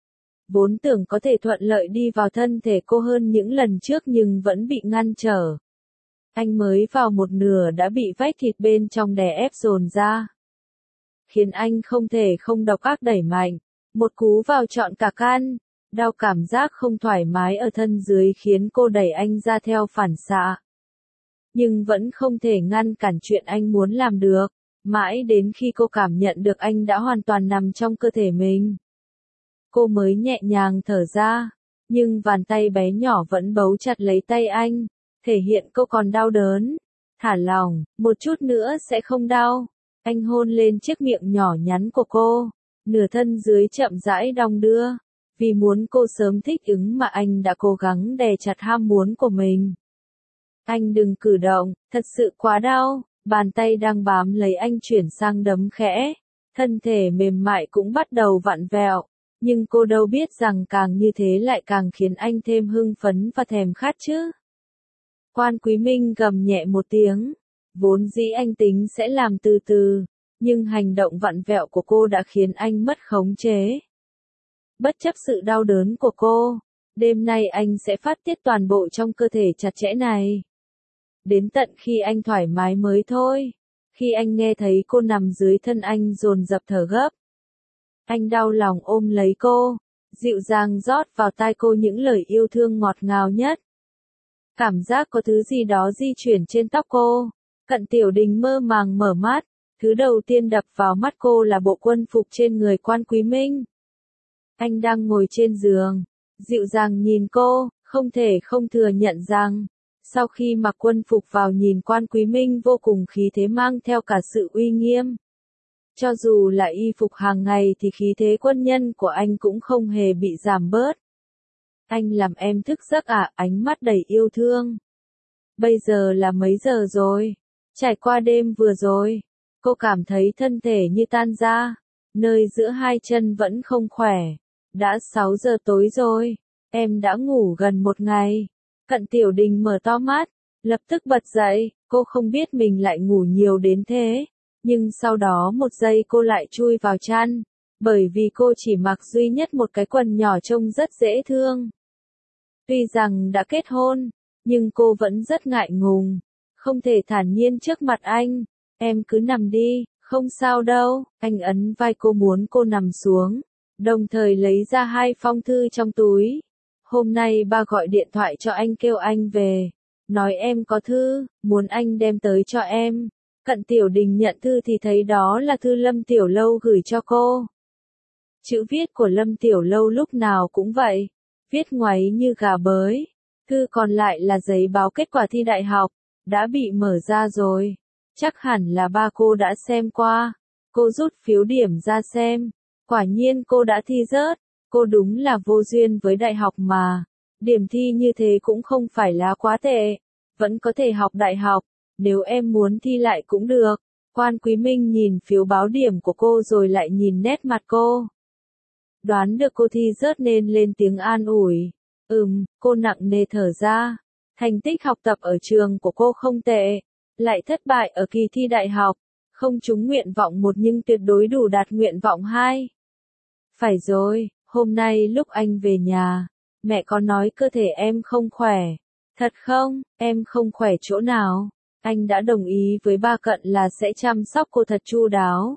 Vốn tưởng có thể thuận lợi đi vào thân thể cô hơn những lần trước nhưng vẫn bị ngăn trở. Anh mới vào một nửa đã bị vách thịt bên trong đè ép dồn ra. Khiến anh không thể không độc ác đẩy mạnh. Một cú vào trọn cả can. Đau cảm giác không thoải mái ở thân dưới khiến cô đẩy anh ra theo phản xạ. Nhưng vẫn không thể ngăn cản chuyện anh muốn làm được. Mãi đến khi cô cảm nhận được anh đã hoàn toàn nằm trong cơ thể mình, cô mới nhẹ nhàng thở ra. Nhưng bàn tay bé nhỏ vẫn bấu chặt lấy tay anh, thể hiện cô còn đau đớn. Thả lỏng, một chút nữa sẽ không đau. Anh hôn lên chiếc miệng nhỏ nhắn của cô. Nửa thân dưới chậm rãi đong đưa. Vì muốn cô sớm thích ứng mà anh đã cố gắng đè chặt ham muốn của mình. Anh đừng cử động, thật sự quá đau. Bàn tay đang bám lấy anh chuyển sang đấm khẽ. Thân thể mềm mại cũng bắt đầu vặn vẹo. Nhưng cô đâu biết rằng càng như thế lại càng khiến anh thêm hưng phấn và thèm khát chứ. Quan Quý Minh gầm nhẹ một tiếng. Vốn dĩ anh tính sẽ làm từ từ. Nhưng hành động vặn vẹo của cô đã khiến anh mất khống chế. Bất chấp sự đau đớn của cô, đêm nay anh sẽ phát tiết toàn bộ trong cơ thể chặt chẽ này. Đến tận khi anh thoải mái mới thôi. Khi anh nghe thấy cô nằm dưới thân anh dồn dập thở gấp. Anh đau lòng ôm lấy cô, dịu dàng rót vào tai cô những lời yêu thương ngọt ngào nhất. Cảm giác có thứ gì đó di chuyển trên tóc cô. Cận Tiểu Đình mơ màng mở mắt. Thứ đầu tiên đập vào mắt cô là bộ quân phục trên người Quan Quý Minh. Anh đang ngồi trên giường, dịu dàng nhìn cô, không thể không thừa nhận rằng, sau khi mặc quân phục vào nhìn Quan Quý Minh vô cùng khí thế mang theo cả sự uy nghiêm. Cho dù là y phục hàng ngày thì khí thế quân nhân của anh cũng không hề bị giảm bớt. Anh làm em thức giấc à? Ánh mắt đầy yêu thương. Bây giờ là mấy giờ rồi? Trải qua đêm vừa rồi, cô cảm thấy thân thể như tan ra, nơi giữa hai chân vẫn không khỏe. Đã sáu giờ tối rồi, em đã ngủ gần một ngày. Cận Tiểu Đình mở to mắt, lập tức bật dậy, cô không biết mình lại ngủ nhiều đến thế, nhưng sau đó một giây cô lại chui vào chăn, bởi vì cô chỉ mặc duy nhất một cái quần nhỏ trông rất dễ thương. Tuy rằng đã kết hôn, nhưng cô vẫn rất ngại ngùng, không thể thản nhiên trước mặt anh. Em cứ nằm đi, không sao đâu. Anh ấn vai cô muốn cô nằm xuống, đồng thời lấy ra hai phong thư trong túi. Hôm nay ba gọi điện thoại cho anh kêu anh về, nói em có thư, muốn anh đem tới cho em. Cận Tiểu Đình nhận thư thì thấy đó là thư Lâm Tiểu Lâu gửi cho cô. Chữ viết của Lâm Tiểu Lâu lúc nào cũng vậy, viết ngoáy như gà bới. Thư còn lại là giấy báo kết quả thi đại học, đã bị mở ra rồi. Chắc hẳn là ba cô đã xem qua. Cô rút phiếu điểm ra xem, quả nhiên cô đã thi rớt. Cô đúng là vô duyên với đại học mà. Điểm thi như thế cũng không phải là quá tệ, vẫn có thể học đại học, nếu em muốn thi lại cũng được. Quan Quý Minh nhìn phiếu báo điểm của cô rồi lại nhìn nét mặt cô. Đoán được cô thi rớt nên lên tiếng an ủi. Ừm, cô nặng nề thở ra. Thành tích học tập ở trường của cô không tệ, lại thất bại ở kỳ thi đại học, không trúng nguyện vọng một nhưng tuyệt đối đủ đạt nguyện vọng hai. Phải rồi, hôm nay lúc anh về nhà, mẹ có nói cơ thể em không khỏe. Thật không, em không khỏe chỗ nào? Anh đã đồng ý với ba Cận là sẽ chăm sóc cô thật chu đáo.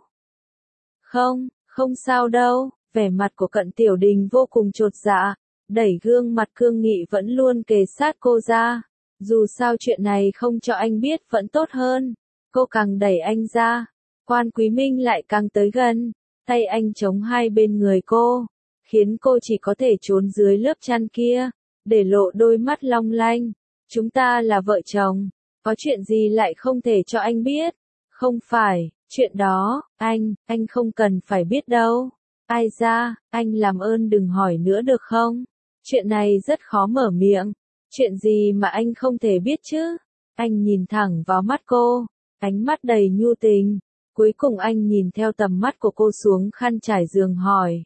Không, không sao đâu. Vẻ mặt của Cận Tiểu Đình vô cùng chột dạ, đẩy gương mặt cương nghị vẫn luôn kề sát cô ra. Dù sao chuyện này không cho anh biết vẫn tốt hơn. Cô càng đẩy anh ra, Quan Quý Minh lại càng tới gần, tay anh chống hai bên người cô, khiến cô chỉ có thể trốn dưới lớp chăn kia, để lộ đôi mắt long lanh. Chúng ta là vợ chồng, có chuyện gì lại không thể cho anh biết? Không phải, chuyện đó, anh, anh không cần phải biết đâu. Ai ra, anh làm ơn đừng hỏi nữa được không? Chuyện này rất khó mở miệng. Chuyện gì mà anh không thể biết chứ? Anh nhìn thẳng vào mắt cô, ánh mắt đầy nhu tình. Cuối cùng anh nhìn theo tầm mắt của cô xuống khăn trải giường hỏi.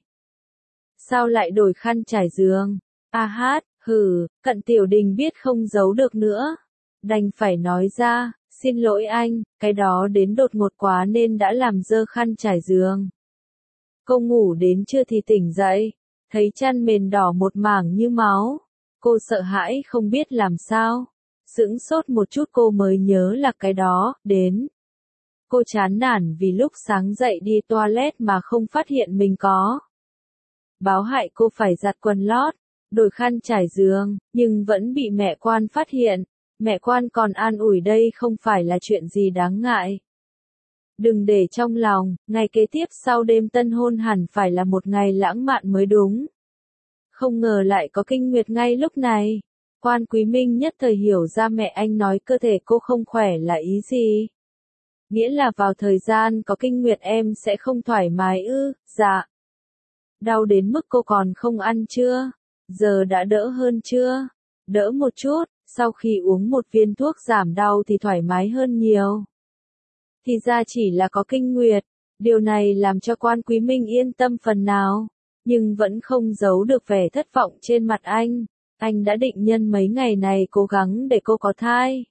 Sao lại đổi khăn trải giường? A hát, hừ, Cận Tiểu Đình biết không giấu được nữa. Đành phải nói ra, xin lỗi anh, cái đó đến đột ngột quá nên đã làm dơ khăn trải giường. Cô ngủ đến trưa thì tỉnh dậy, thấy chăn mền đỏ một mảng như máu. Cô sợ hãi không biết làm sao. Sững sốt một chút cô mới nhớ là cái đó, đến. Cô chán nản vì lúc sáng dậy đi toilet mà không phát hiện mình có. Báo hại cô phải giặt quần lót, đổi khăn trải giường, nhưng vẫn bị mẹ Quan phát hiện. Mẹ Quan còn an ủi đây không phải là chuyện gì đáng ngại. Đừng để trong lòng, ngày kế tiếp sau đêm tân hôn hẳn phải là một ngày lãng mạn mới đúng. Không ngờ lại có kinh nguyệt ngay lúc này. Quan Quý Minh nhất thời hiểu ra mẹ anh nói cơ thể cô không khỏe là ý gì. Nghĩa là vào thời gian có kinh nguyệt em sẽ không thoải mái ư? Dạ. Đau đến mức cô còn không ăn chưa? Giờ đã đỡ hơn chưa? Đỡ một chút, sau khi uống một viên thuốc giảm đau thì thoải mái hơn nhiều. Thì ra chỉ là có kinh nguyệt, điều này làm cho Quan Quý Minh yên tâm phần nào, nhưng vẫn không giấu được vẻ thất vọng trên mặt anh. Anh đã định nhân mấy ngày này cố gắng để cô có thai.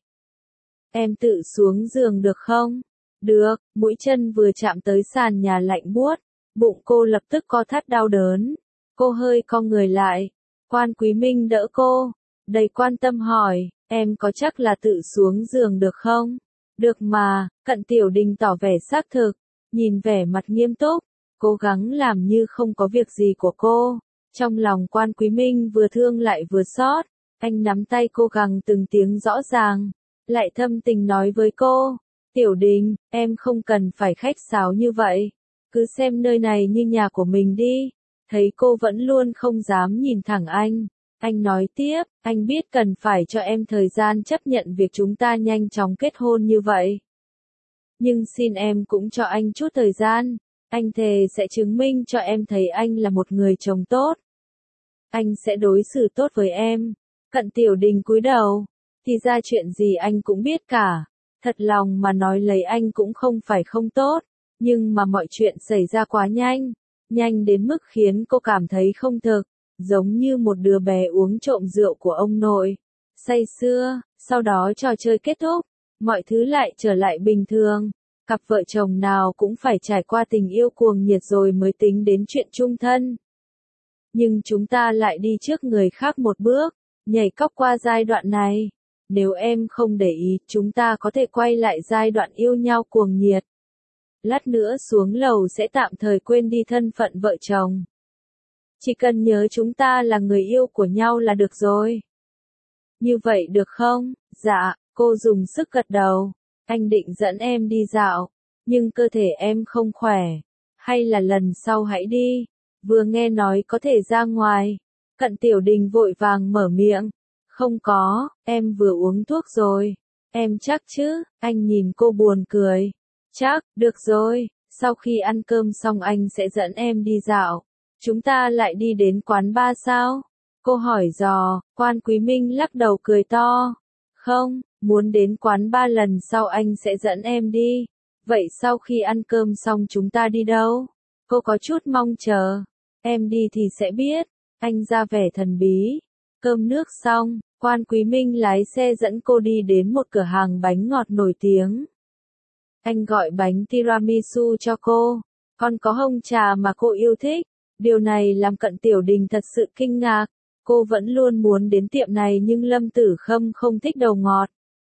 Em tự xuống giường được không? Được, mũi chân vừa chạm tới sàn nhà lạnh buốt, bụng cô lập tức co thắt đau đớn. Cô hơi cong người lại, Quan Quý Minh đỡ cô, đầy quan tâm hỏi, em có chắc là tự xuống giường được không? Được mà, Cận Tiểu Đình tỏ vẻ xác thực, nhìn vẻ mặt nghiêm túc, cố gắng làm như không có việc gì của cô. Trong lòng Quan Quý Minh vừa thương lại vừa xót, anh nắm tay cô gắng từng tiếng rõ ràng, lại thâm tình nói với cô, Tiểu Đình, em không cần phải khách sáo như vậy, cứ xem nơi này như nhà của mình đi. Thấy cô vẫn luôn không dám nhìn thẳng anh, anh nói tiếp, anh biết cần phải cho em thời gian chấp nhận việc chúng ta nhanh chóng kết hôn như vậy. Nhưng xin em cũng cho anh chút thời gian, anh thề sẽ chứng minh cho em thấy anh là một người chồng tốt. Anh sẽ đối xử tốt với em. Cận Tiểu Đình cúi đầu, thì ra chuyện gì anh cũng biết cả. Thật lòng mà nói lấy anh cũng không phải không tốt, nhưng mà mọi chuyện xảy ra quá nhanh, nhanh đến mức khiến cô cảm thấy không thực, giống như một đứa bé uống trộm rượu của ông nội, say sưa, sau đó trò chơi kết thúc, mọi thứ lại trở lại bình thường. Cặp vợ chồng nào cũng phải trải qua tình yêu cuồng nhiệt rồi mới tính đến chuyện chung thân. Nhưng chúng ta lại đi trước người khác một bước, nhảy cóc qua giai đoạn này. Nếu em không để ý, chúng ta có thể quay lại giai đoạn yêu nhau cuồng nhiệt. Lát nữa xuống lầu sẽ tạm thời quên đi thân phận vợ chồng. Chỉ cần nhớ chúng ta là người yêu của nhau là được rồi. Như vậy được không? Dạ, cô dùng sức gật đầu. Anh định dẫn em đi dạo, nhưng cơ thể em không khỏe. Hay là lần sau hãy đi. Vừa nghe nói có thể ra ngoài. Cận Tiểu Đình vội vàng mở miệng. Không có, em vừa uống thuốc rồi. Em chắc chứ? Anh nhìn cô buồn cười. Chắc, được rồi. Sau khi ăn cơm xong anh sẽ dẫn em đi dạo. Chúng ta lại đi đến quán bar sao? Cô hỏi dò. Quan Quý Minh lắc đầu cười to. Không, muốn đến quán bar lần sau anh sẽ dẫn em đi. Vậy sau khi ăn cơm xong chúng ta đi đâu? Cô có chút mong chờ. Em đi thì sẽ biết. Anh ra vẻ thần bí. Cơm nước xong, Quan Quý Minh lái xe dẫn cô đi đến một cửa hàng bánh ngọt nổi tiếng. Anh gọi bánh tiramisu cho cô. Còn có hồng trà mà cô yêu thích. Điều này làm Cận Tiểu Đình thật sự kinh ngạc. Cô vẫn luôn muốn đến tiệm này nhưng Lâm Tử Khâm không thích đồ ngọt.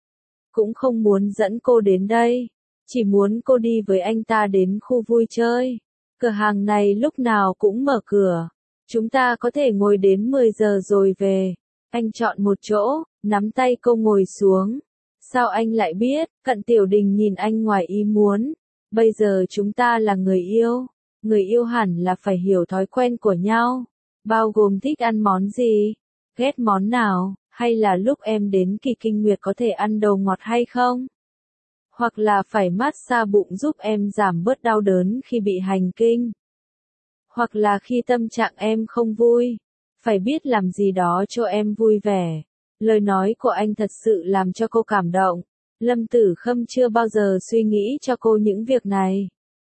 Cũng không muốn dẫn cô đến đây. Chỉ muốn cô đi với anh ta đến khu vui chơi. Cửa hàng này lúc nào cũng mở cửa. Chúng ta có thể ngồi đến mười giờ rồi về. Anh chọn một chỗ, nắm tay cô ngồi xuống. Sao anh lại biết? Cận Tiểu Đình nhìn anh ngoài ý muốn. Bây giờ chúng ta là người yêu. Người yêu hẳn là phải hiểu thói quen của nhau. Bao gồm thích ăn món gì, ghét món nào, hay là lúc em đến kỳ kinh nguyệt có thể ăn đồ ngọt hay không? Hoặc là phải massage bụng giúp em giảm bớt đau đớn khi bị hành kinh. Hoặc là khi tâm trạng em không vui, phải biết làm gì đó cho em vui vẻ. Lời nói của anh thật sự làm cho cô cảm động. Lâm Tử Khâm chưa bao giờ suy nghĩ cho cô những việc này.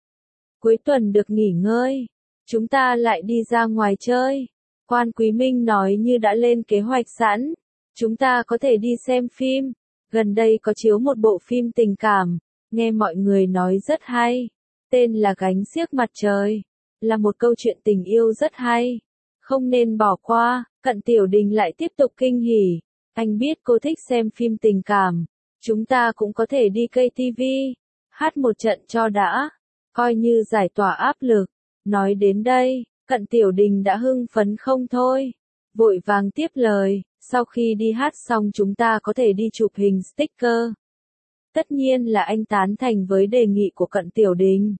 Cuối tuần được nghỉ ngơi. Chúng ta lại đi ra ngoài chơi. Quan Quý Minh nói như đã lên kế hoạch sẵn. Chúng ta có thể đi xem phim. Gần đây có chiếu một bộ phim tình cảm. Nghe mọi người nói rất hay. Tên là Gánh xiếc mặt trời. Là một câu chuyện tình yêu rất hay. Không nên bỏ qua. Cận Tiểu Đình lại tiếp tục kinh hỉ. Anh biết cô thích xem phim tình cảm. Chúng ta cũng có thể đi cây ti vi. Hát một trận cho đã. Coi như giải tỏa áp lực. Nói đến đây, Cận Tiểu Đình đã hưng phấn không thôi. Vội vàng tiếp lời, sau khi đi hát xong chúng ta có thể đi chụp hình sticker. Tất nhiên là anh tán thành với đề nghị của Cận Tiểu Đình.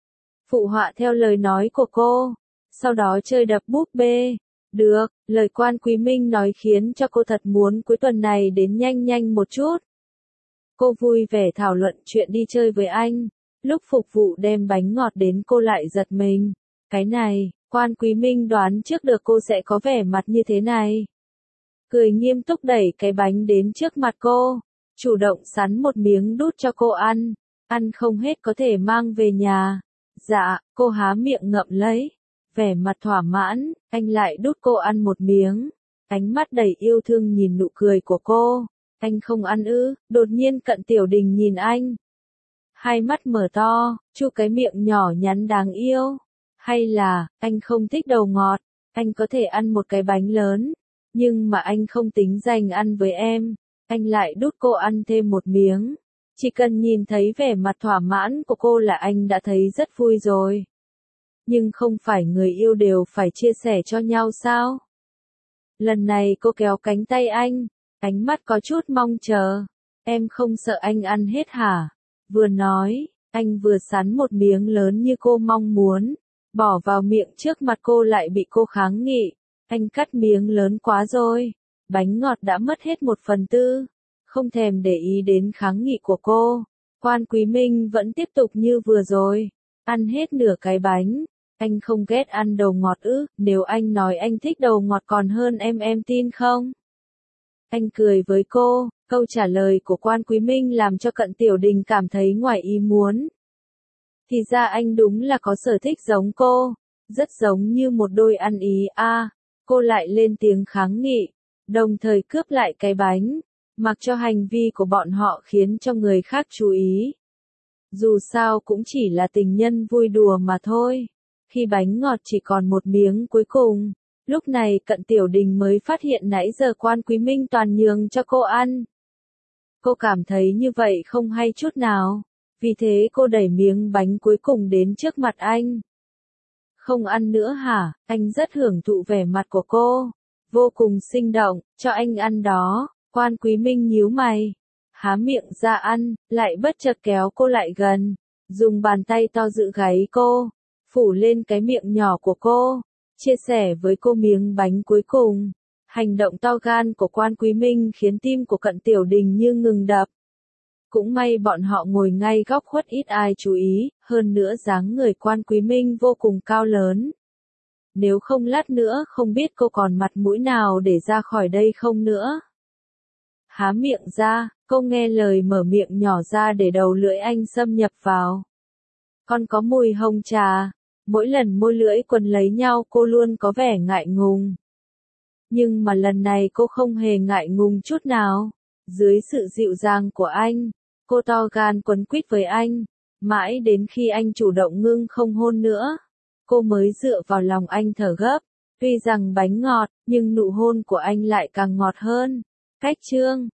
Phụ họa theo lời nói của cô. Sau đó chơi đập búp bê. Được, lời Quan Quý Minh nói khiến cho cô thật muốn cuối tuần này đến nhanh nhanh một chút. Cô vui vẻ thảo luận chuyện đi chơi với anh. Lúc phục vụ đem bánh ngọt đến cô lại giật mình. Cái này, Quan Quý Minh đoán trước được cô sẽ có vẻ mặt như thế này. Cười nghiêm túc đẩy cái bánh đến trước mặt cô. Chủ động sắn một miếng đút cho cô ăn. Ăn không hết có thể mang về nhà. Dạ, cô há miệng ngậm lấy. Vẻ mặt thỏa mãn, anh lại đút cô ăn một miếng. Ánh mắt đầy yêu thương nhìn nụ cười của cô. Anh không ăn ư? Đột nhiên Cận Tiểu Đình nhìn anh. Hai mắt mở to, chu cái miệng nhỏ nhắn đáng yêu. Hay là, anh không thích đầu ngọt, anh có thể ăn một cái bánh lớn. Nhưng mà anh không tính dành ăn với em. Anh lại đút cô ăn thêm một miếng. Chỉ cần nhìn thấy vẻ mặt thỏa mãn của cô là anh đã thấy rất vui rồi. Nhưng không phải người yêu đều phải chia sẻ cho nhau sao? Lần này cô kéo cánh tay anh, ánh mắt có chút mong chờ. Em không sợ anh ăn hết hả? Vừa nói, anh vừa sắn một miếng lớn như cô mong muốn. Bỏ vào miệng trước mặt cô lại bị cô kháng nghị. Anh cắt miếng lớn quá rồi. Bánh ngọt đã mất hết một phần tư. Không thèm để ý đến kháng nghị của cô. Quan Quý Minh vẫn tiếp tục như vừa rồi. Ăn hết nửa cái bánh. Anh không ghét ăn đầu ngọt ư? Nếu anh nói anh thích đầu ngọt còn hơn em em tin không? Anh cười với cô. Câu trả lời của Quan Quý Minh làm cho Cận Tiểu Đình cảm thấy ngoài ý muốn. Thì ra anh đúng là có sở thích giống cô, rất giống như một đôi ăn ý a. À, cô lại lên tiếng kháng nghị, đồng thời cướp lại cái bánh, mặc cho hành vi của bọn họ khiến cho người khác chú ý. Dù sao cũng chỉ là tình nhân vui đùa mà thôi. Khi bánh ngọt chỉ còn một miếng cuối cùng, lúc này Cận Tiểu Đình mới phát hiện nãy giờ Quan Quý Minh toàn nhường cho cô ăn. Cô cảm thấy như vậy không hay chút nào, vì thế cô đẩy miếng bánh cuối cùng đến trước mặt anh. Không ăn nữa hả? Anh rất hưởng thụ vẻ mặt của cô, vô cùng sinh động, cho anh ăn đó. Quan Quý Minh nhíu mày, há miệng ra ăn, lại bất chợt kéo cô lại gần, dùng bàn tay to giữ gáy cô, phủ lên cái miệng nhỏ của cô, chia sẻ với cô miếng bánh cuối cùng. Hành động to gan của Quan Quý Minh khiến tim của Cận Tiểu Đình như ngừng đập. Cũng may bọn họ ngồi ngay góc khuất ít ai chú ý, hơn nữa dáng người Quan Quý Minh vô cùng cao lớn. Nếu không lát nữa không biết cô còn mặt mũi nào để ra khỏi đây không nữa. Há miệng ra, cô nghe lời mở miệng nhỏ ra để đầu lưỡi anh xâm nhập vào. Còn có mùi hồng trà, mỗi lần môi lưỡi quấn lấy nhau cô luôn có vẻ ngại ngùng. Nhưng mà lần này cô không hề ngại ngùng chút nào. Dưới sự dịu dàng của anh, cô to gan quấn quýt với anh, mãi đến khi anh chủ động ngưng không hôn nữa, cô mới dựa vào lòng anh thở gấp. Tuy rằng bánh ngọt, nhưng nụ hôn của anh lại càng ngọt hơn. Cách chương